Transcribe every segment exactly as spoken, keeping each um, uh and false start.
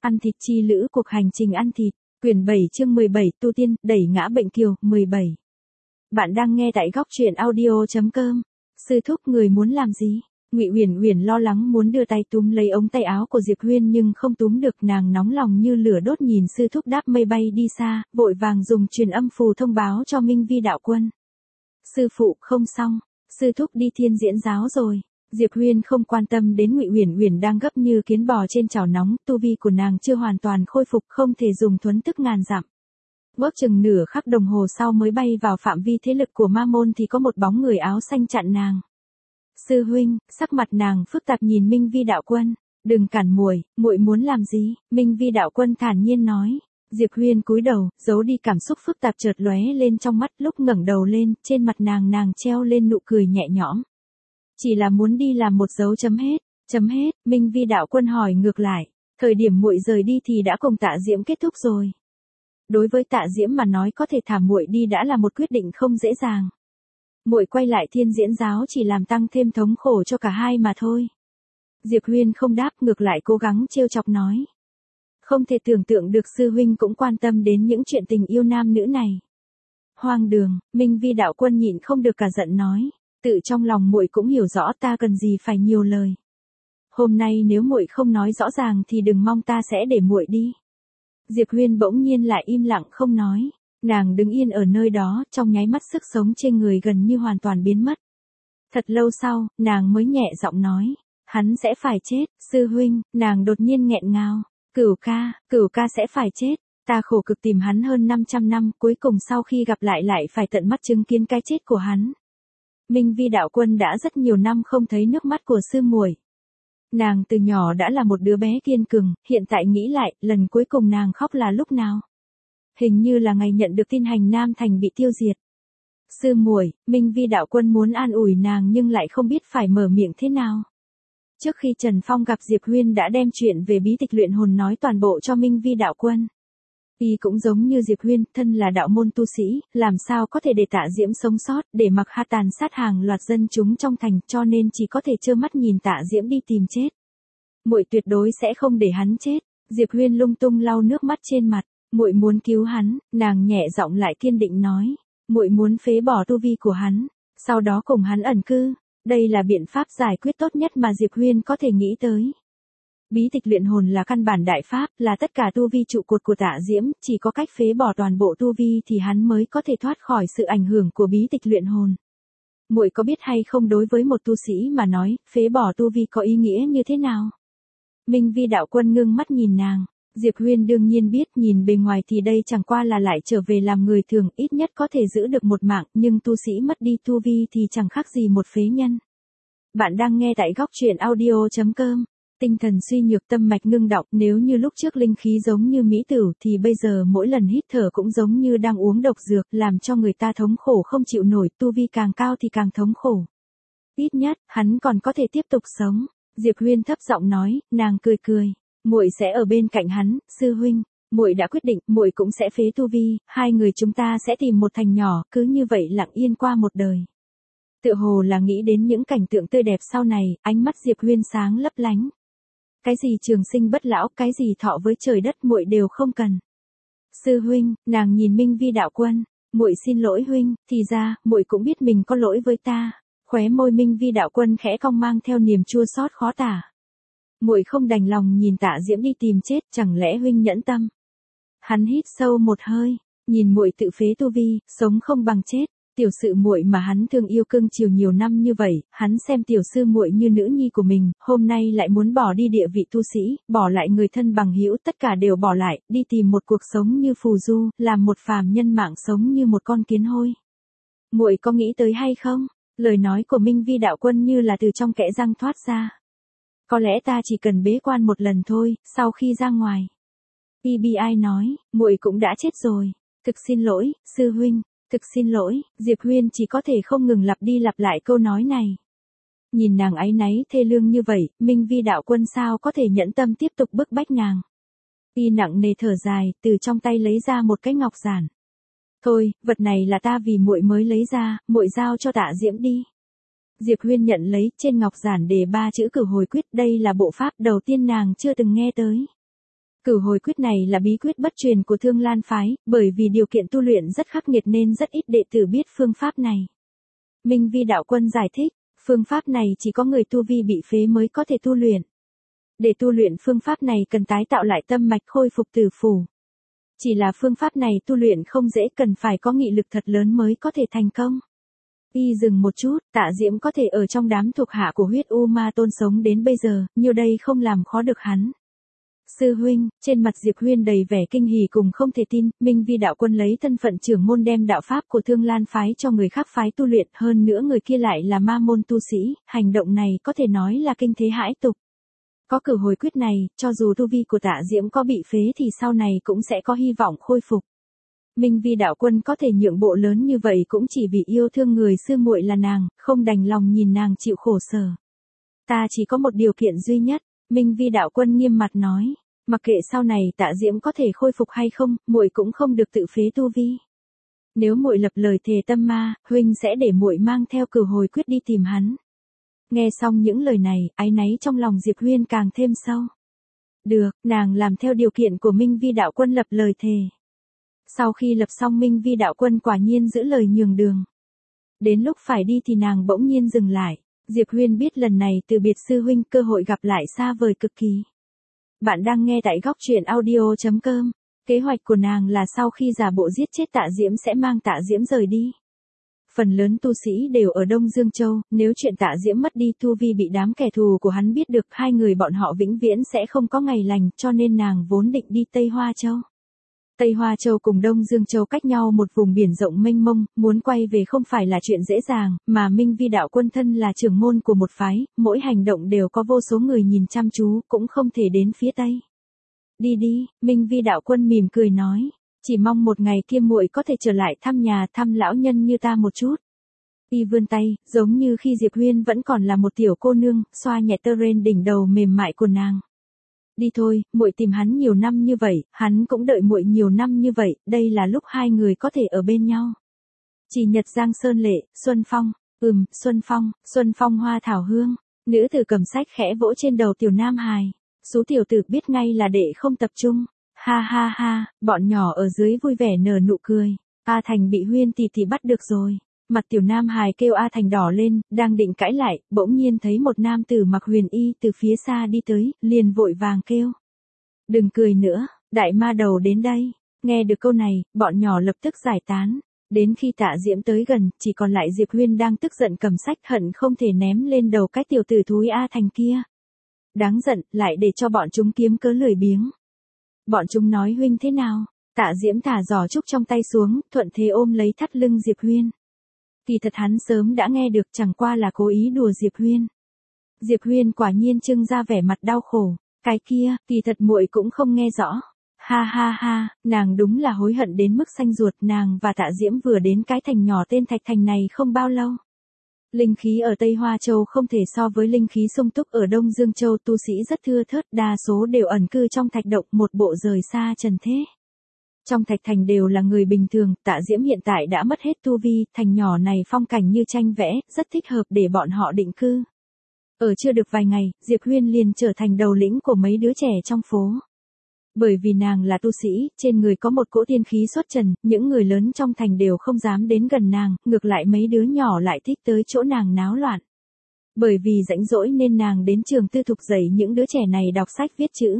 Ăn thịt chi lữ cuộc hành trình ăn thịt, quyển bảy chương mười bảy tu tiên, đẩy ngã bệnh kiều, mười bảy. Bạn đang nghe tại góc truyện audio chấm com. Sư thúc người muốn làm gì? Ngụy Uyển Uyển lo lắng muốn đưa tay túm lấy ống tay áo của Diệp Huyên nhưng không túm được, nàng nóng lòng như lửa đốt nhìn sư thúc đáp mây bay đi xa, vội vàng dùng truyền âm phù thông báo cho Minh Vi đạo quân. Sư phụ, không xong, sư thúc đi thiên diễn giáo rồi. Diệp Huyên không quan tâm đến Ngụy Uyển Uyển đang gấp như kiến bò trên chảo nóng, tu vi của nàng chưa hoàn toàn khôi phục, không thể dùng thuấn tức ngàn dặm. Bước chừng nửa khắc đồng hồ sau mới bay vào phạm vi thế lực của ma môn thì có một bóng người áo xanh chặn nàng. Sư huynh, sắc mặt nàng phức tạp nhìn Minh Vi đạo quân, đừng cản muội, muội muốn làm gì? Minh Vi đạo quân thản nhiên nói. Diệp Huyên cúi đầu, giấu đi cảm xúc phức tạp chợt lóe lên trong mắt, lúc ngẩng đầu lên, trên mặt nàng nàng treo lên nụ cười nhẹ nhõm. Chỉ là muốn đi làm một dấu chấm hết, chấm hết, Minh Vi đạo quân hỏi ngược lại, thời điểm muội rời đi thì đã cùng Tạ Diễm kết thúc rồi. Đối với Tạ Diễm mà nói có thể thả muội đi đã là một quyết định không dễ dàng. Muội quay lại thiên diễn giáo chỉ làm tăng thêm thống khổ cho cả hai mà thôi. Diệp Huyên không đáp, ngược lại cố gắng trêu chọc nói. Không thể tưởng tượng được sư huynh cũng quan tâm đến những chuyện tình yêu nam nữ này. Hoang đường, Minh Vi đạo quân nhịn không được cả giận nói. Tự trong lòng muội cũng hiểu rõ, ta cần gì phải nhiều lời. Hôm nay nếu muội không nói rõ ràng thì đừng mong ta sẽ để muội đi. Diệp Huyên bỗng nhiên lại im lặng không nói, nàng đứng yên ở nơi đó, trong nháy mắt sức sống trên người gần như hoàn toàn biến mất. Thật lâu sau, nàng mới nhẹ giọng nói, hắn sẽ phải chết, sư huynh, nàng đột nhiên nghẹn ngào, Cửu ca, Cửu ca sẽ phải chết. Ta khổ cực tìm hắn hơn năm trăm năm, cuối cùng sau khi gặp lại lại phải tận mắt chứng kiến cái chết của hắn. Minh Vi đạo quân đã rất nhiều năm không thấy nước mắt của sư muội. Nàng từ nhỏ đã là một đứa bé kiên cường, hiện tại nghĩ lại, lần cuối cùng nàng khóc là lúc nào? Hình như là ngày nhận được tin Hành Nam Thành bị tiêu diệt. Sư muội, Minh Vi đạo quân muốn an ủi nàng nhưng lại không biết phải mở miệng thế nào. Trước khi Trần Phong gặp Diệp Huyên đã đem chuyện về bí tịch luyện hồn nói toàn bộ cho Minh Vi đạo quân. Y cũng giống như Diệp Huyên, thân là đạo môn tu sĩ, làm sao có thể để Tạ Diễm sống sót, để mặc ha tàn sát hàng loạt dân chúng trong thành, cho nên chỉ có thể trơ mắt nhìn Tạ Diễm đi tìm chết. Muội tuyệt đối sẽ không để hắn chết. Diệp Huyên lung tung lau nước mắt trên mặt, muội muốn cứu hắn, nàng nhẹ giọng lại kiên định nói, muội muốn phế bỏ tu vi của hắn, sau đó cùng hắn ẩn cư, đây là biện pháp giải quyết tốt nhất mà Diệp Huyên có thể nghĩ tới. Bí tịch luyện hồn là căn bản đại pháp, là tất cả tu vi trụ cột của Tạ Diễm, chỉ có cách phế bỏ toàn bộ tu vi thì hắn mới có thể thoát khỏi sự ảnh hưởng của bí tịch luyện hồn. Muội có biết hay không, đối với một tu sĩ mà nói, phế bỏ tu vi có ý nghĩa như thế nào? Minh Vi đạo quân ngưng mắt nhìn nàng, Diệp Huyên đương nhiên biết, nhìn bề ngoài thì đây chẳng qua là lại trở về làm người thường, ít nhất có thể giữ được một mạng, nhưng tu sĩ mất đi tu vi thì chẳng khác gì một phế nhân. Bạn đang nghe tại góc truyện audio chấm com. Tinh thần suy nhược, tâm mạch ngưng đọng, nếu như lúc trước linh khí giống như mỹ tử thì bây giờ mỗi lần hít thở cũng giống như đang uống độc dược, làm cho người ta thống khổ không chịu nổi, tu vi càng cao thì càng thống khổ. Ít nhất, hắn còn có thể tiếp tục sống. Diệp Huyên thấp giọng nói, nàng cười cười, muội sẽ ở bên cạnh hắn, sư huynh, muội đã quyết định, muội cũng sẽ phế tu vi, hai người chúng ta sẽ tìm một thành nhỏ, cứ như vậy lặng yên qua một đời. Tựa hồ là nghĩ đến những cảnh tượng tươi đẹp sau này, ánh mắt Diệp Huyên sáng lấp lánh. Cái gì trường sinh bất lão, cái gì thọ với trời đất muội đều không cần. Sư huynh, nàng nhìn Minh Vi đạo quân, muội xin lỗi huynh, thì ra, muội cũng biết mình có lỗi với ta. Khóe môi Minh Vi đạo quân khẽ cong mang theo niềm chua xót khó tả. Muội không đành lòng nhìn Tạ Diễm đi tìm chết, chẳng lẽ huynh nhẫn tâm? Hắn hít sâu một hơi, nhìn muội tự phế tu vi, sống không bằng chết. Tiểu sự muội mà hắn thương yêu cưng chiều nhiều năm như vậy, hắn xem tiểu sư muội như nữ nhi của mình, hôm nay lại muốn bỏ đi địa vị tu sĩ, bỏ lại người thân bằng hữu, tất cả đều bỏ lại, đi tìm một cuộc sống như phù du, làm một phàm nhân mạng sống như một con kiến hôi. Muội có nghĩ tới hay không? Lời nói của Minh Vi đạo quân như là từ trong kẽ răng thoát ra. Có lẽ ta chỉ cần bế quan một lần thôi, sau khi ra ngoài. e bê i nói, muội cũng đã chết rồi. Thực xin lỗi, sư huynh. Thực xin lỗi, Diệp Huyên chỉ có thể không ngừng lặp đi lặp lại câu nói này. Nhìn nàng áy náy thê lương như vậy, Minh Vi đạo quân sao có thể nhẫn tâm tiếp tục bức bách nàng. Y nặng nề thở dài, từ trong tay lấy ra một cái ngọc giản. Thôi, vật này là ta vì muội mới lấy ra, muội giao cho Tạ Diễm đi. Diệp Huyên nhận lấy, trên ngọc giản đề ba chữ Cửu Hồi Quyết, đây là bộ pháp đầu tiên nàng chưa từng nghe tới. Cửu hồi quyết này là bí quyết bất truyền của Thương Lan phái, bởi vì điều kiện tu luyện rất khắc nghiệt nên rất ít đệ tử biết phương pháp này. Minh Vi đạo quân giải thích, phương pháp này chỉ có người tu vi bị phế mới có thể tu luyện. Để tu luyện phương pháp này cần tái tạo lại tâm mạch khôi phục tử phủ. Chỉ là phương pháp này tu luyện không dễ, cần phải có nghị lực thật lớn mới có thể thành công. Y dừng một chút, Tạ Diễm có thể ở trong đám thuộc hạ của huyết U Ma Tôn sống đến bây giờ, nhiều đây không làm khó được hắn. Sư huynh, trên mặt Diệp Huyên đầy vẻ kinh hỉ cùng không thể tin, Minh Vi đạo quân lấy thân phận trưởng môn đem đạo pháp của Thương Lan phái cho người khác phái tu luyện, hơn nữa người kia lại là ma môn tu sĩ, hành động này có thể nói là kinh thế hãi tục. Có cửu hồi quyết này, cho dù tu vi của Tạ Diễm có bị phế thì sau này cũng sẽ có hy vọng khôi phục. Minh Vi đạo quân có thể nhượng bộ lớn như vậy cũng chỉ vì yêu thương người sư muội là nàng, không đành lòng nhìn nàng chịu khổ sở. Ta chỉ có một điều kiện duy nhất, Minh Vi đạo quân nghiêm mặt nói, mặc kệ sau này Tạ Diễm có thể khôi phục hay không, muội cũng không được tự phế tu vi. Nếu muội lập lời thề tâm ma, huynh sẽ để muội mang theo cửu hồi quyết đi tìm hắn. Nghe xong những lời này, áy náy trong lòng Diệp Huyên càng thêm sâu. Được, nàng làm theo điều kiện của Minh Vi đạo quân lập lời thề. Sau khi lập xong, Minh Vi đạo quân quả nhiên giữ lời nhường đường. Đến lúc phải đi thì nàng bỗng nhiên dừng lại. Diệp Huyên biết lần này từ biệt sư huynh, cơ hội gặp lại xa vời cực kỳ. Bạn đang nghe tại góc truyện audio chấm com. Kế hoạch của nàng là sau khi giả bộ giết chết Tạ Diễm sẽ mang Tạ Diễm rời đi. Phần lớn tu sĩ đều ở Đông Dương Châu, nếu chuyện Tạ Diễm mất đi tu vi bị đám kẻ thù của hắn biết được, hai người bọn họ vĩnh viễn sẽ không có ngày lành, cho nên nàng vốn định đi Tây Hoa Châu. Tây Hoa Châu cùng Đông Dương Châu cách nhau một vùng biển rộng mênh mông, muốn quay về không phải là chuyện dễ dàng, mà Minh Vi đạo quân thân là trưởng môn của một phái, mỗi hành động đều có vô số người nhìn chăm chú, cũng không thể đến phía Tây. Đi đi, Minh Vi đạo quân mỉm cười nói, chỉ mong một ngày kia muội có thể trở lại thăm nhà, thăm lão nhân như ta một chút. Y vươn tay, giống như khi Diệp Huyên vẫn còn là một tiểu cô nương, xoa nhẹ tơ ren đỉnh đầu mềm mại của nàng. Đi thôi, muội tìm hắn nhiều năm như vậy, hắn cũng đợi muội nhiều năm như vậy, đây là lúc hai người có thể ở bên nhau. Chỉ Nhật Giang Sơn Lệ, Xuân Phong, ừm, Xuân Phong, Xuân Phong hoa thảo hương, nữ tử cầm sách khẽ vỗ trên đầu tiểu nam hài, số tiểu tử biết ngay là đệ không tập trung, ha ha ha, bọn nhỏ ở dưới vui vẻ nở nụ cười, A Thành bị Huyên tỷ tỷ bắt được rồi. Mặt tiểu nam hài kêu A Thành đỏ lên, đang định cãi lại, bỗng nhiên thấy một nam tử mặc huyền y từ phía xa đi tới, liền vội vàng kêu. Đừng cười nữa, đại ma đầu đến đây. Nghe được câu này, bọn nhỏ lập tức giải tán. Đến khi Tạ Diễm tới gần, chỉ còn lại Diệp Huyên đang tức giận cầm sách hận không thể ném lên đầu cái tiểu tử thúi A Thành kia. Đáng giận, lại để cho bọn chúng kiếm cớ lười biếng. Bọn chúng nói huynh thế nào? Tạ Diễm thả giỏ trúc trong tay xuống, thuận thế ôm lấy thắt lưng Diệp Huyên. Kỳ thật hắn sớm đã nghe được, chẳng qua là cố ý đùa Diệp Huyên. Diệp Huyên quả nhiên trưng ra vẻ mặt đau khổ, cái kia, kỳ thật muội cũng không nghe rõ. Ha ha ha, nàng đúng là hối hận đến mức xanh ruột, nàng và Tạ Diễm vừa đến cái thành nhỏ tên Thạch Thành này không bao lâu. Linh khí ở Tây Hoa Châu không thể so với linh khí sung túc ở Đông Dương Châu, tu sĩ rất thưa thớt, đa số đều ẩn cư trong thạch động, một bộ rời xa trần thế. Trong Thạch Thành đều là người bình thường, Tạ Diễm hiện tại đã mất hết tu vi, thành nhỏ này phong cảnh như tranh vẽ, rất thích hợp để bọn họ định cư. Ở chưa được vài ngày, Diệp Huyên liền trở thành đầu lĩnh của mấy đứa trẻ trong phố. Bởi vì nàng là tu sĩ, trên người có một cỗ tiên khí xuất trần, những người lớn trong thành đều không dám đến gần nàng, ngược lại mấy đứa nhỏ lại thích tới chỗ nàng náo loạn. Bởi vì rãnh rỗi nên nàng đến trường tư thục dạy những đứa trẻ này đọc sách viết chữ.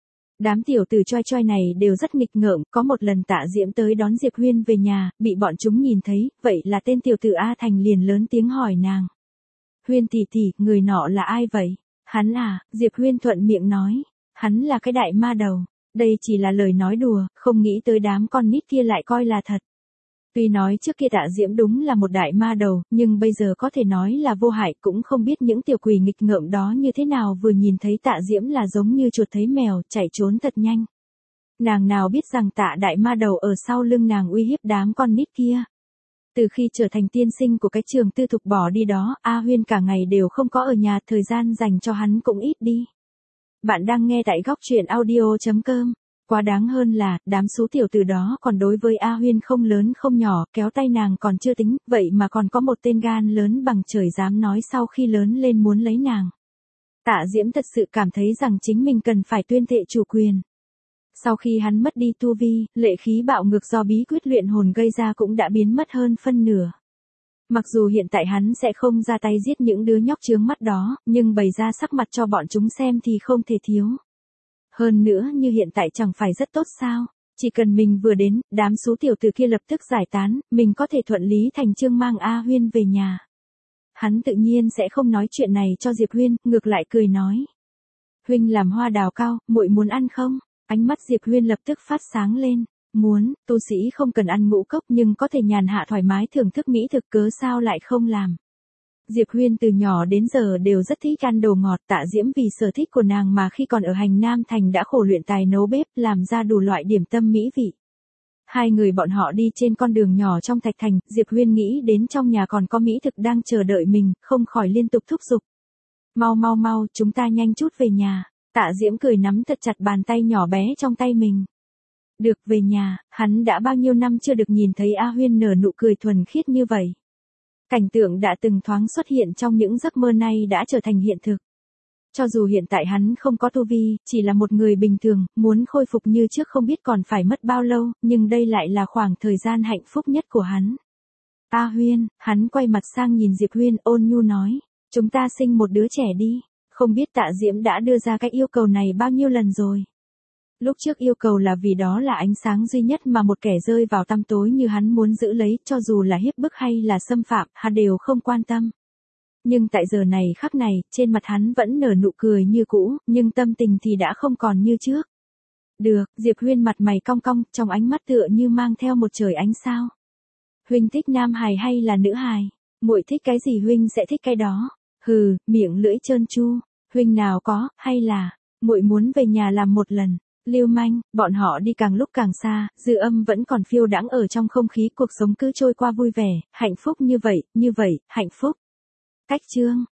Đám tiểu tử choi choi này đều rất nghịch ngợm, có một lần Tạ Diễm tới đón Diệp Huyên về nhà, bị bọn chúng nhìn thấy, vậy là tên tiểu tử A Thành liền lớn tiếng hỏi nàng. Huyên tỷ tỷ, người nọ là ai vậy? Hắn à, Diệp Huyên thuận miệng nói, hắn là cái đại ma đầu. Đây chỉ là lời nói đùa, không nghĩ tới đám con nít kia lại coi là thật. Tuy nói trước kia Tạ Diễm đúng là một đại ma đầu, nhưng bây giờ có thể nói là vô hại, cũng không biết những tiểu quỷ nghịch ngợm đó như thế nào, vừa nhìn thấy Tạ Diễm là giống như chuột thấy mèo, chạy trốn thật nhanh. Nàng nào biết rằng Tạ đại ma đầu ở sau lưng nàng uy hiếp đám con nít kia. Từ khi trở thành tiên sinh của cái trường tư thục bỏ đi đó, A Huyên cả ngày đều không có ở nhà, thời gian dành cho hắn cũng ít đi. Bạn đang nghe tại góc truyện audio chấm com. Quá đáng hơn là, đám số tiểu tử đó còn đối với A Huyên không lớn không nhỏ, kéo tay nàng còn chưa tính, vậy mà còn có một tên gan lớn bằng trời dám nói sau khi lớn lên muốn lấy nàng. Tạ Diễm thật sự cảm thấy rằng chính mình cần phải tuyên thệ chủ quyền. Sau khi hắn mất đi tu vi, lệ khí bạo ngược do bí quyết luyện hồn gây ra cũng đã biến mất hơn phân nửa. Mặc dù hiện tại hắn sẽ không ra tay giết những đứa nhóc chướng mắt đó, nhưng bày ra sắc mặt cho bọn chúng xem thì không thể thiếu. Hơn nữa như hiện tại chẳng phải rất tốt sao, chỉ cần mình vừa đến, đám số tiểu tử kia lập tức giải tán, mình có thể thuận lý thành chương mang A Huyên về nhà. Hắn tự nhiên sẽ không nói chuyện này cho Diệp Huyên, ngược lại cười nói. Huynh làm hoa đào cao, muội muốn ăn không? Ánh mắt Diệp Huyên lập tức phát sáng lên. Muốn, tu sĩ không cần ăn ngũ cốc nhưng có thể nhàn hạ thoải mái thưởng thức mỹ thực, cớ sao lại không làm. Diệp Huyên từ nhỏ đến giờ đều rất thích ăn đồ ngọt, Tạ Diễm vì sở thích của nàng mà khi còn ở Hành Nam Thành đã khổ luyện tài nấu bếp, làm ra đủ loại điểm tâm mỹ vị. Hai người bọn họ đi trên con đường nhỏ trong Thạch Thành, Diệp Huyên nghĩ đến trong nhà còn có mỹ thực đang chờ đợi mình, không khỏi liên tục thúc giục. Mau mau mau, chúng ta nhanh chút về nhà. Tạ Diễm cười nắm thật chặt bàn tay nhỏ bé trong tay mình. Được về nhà, hắn đã bao nhiêu năm chưa được nhìn thấy A Huyên nở nụ cười thuần khiết như vậy. Cảnh tượng đã từng thoáng xuất hiện trong những giấc mơ nay đã trở thành hiện thực. Cho dù hiện tại hắn không có tu vi, chỉ là một người bình thường, muốn khôi phục như trước không biết còn phải mất bao lâu, nhưng đây lại là khoảng thời gian hạnh phúc nhất của hắn. A Huyên, hắn quay mặt sang nhìn Diệp Huyên ôn nhu nói, chúng ta sinh một đứa trẻ đi, không biết Tạ Diễm đã đưa ra cái yêu cầu này bao nhiêu lần rồi. Lúc trước yêu cầu là vì đó là ánh sáng duy nhất mà một kẻ rơi vào tăm tối như hắn muốn giữ lấy, cho dù là hiếp bức hay là xâm phạm, hắn đều không quan tâm. Nhưng tại giờ này khắc này, trên mặt hắn vẫn nở nụ cười như cũ, nhưng tâm tình thì đã không còn như trước. Được, Diệp Huyên mặt mày cong cong, trong ánh mắt tựa như mang theo một trời ánh sao. Huynh thích nam hài hay là nữ hài? Muội thích cái gì huynh sẽ thích cái đó. Hừ, miệng lưỡi trơn tru, huynh nào có, hay là, muội muốn về nhà làm một lần. Lưu manh, bọn họ đi càng lúc càng xa, dư âm vẫn còn phiêu đãng ở trong không khí, cuộc sống cứ trôi qua vui vẻ, hạnh phúc như vậy, như vậy, hạnh phúc. Cách chương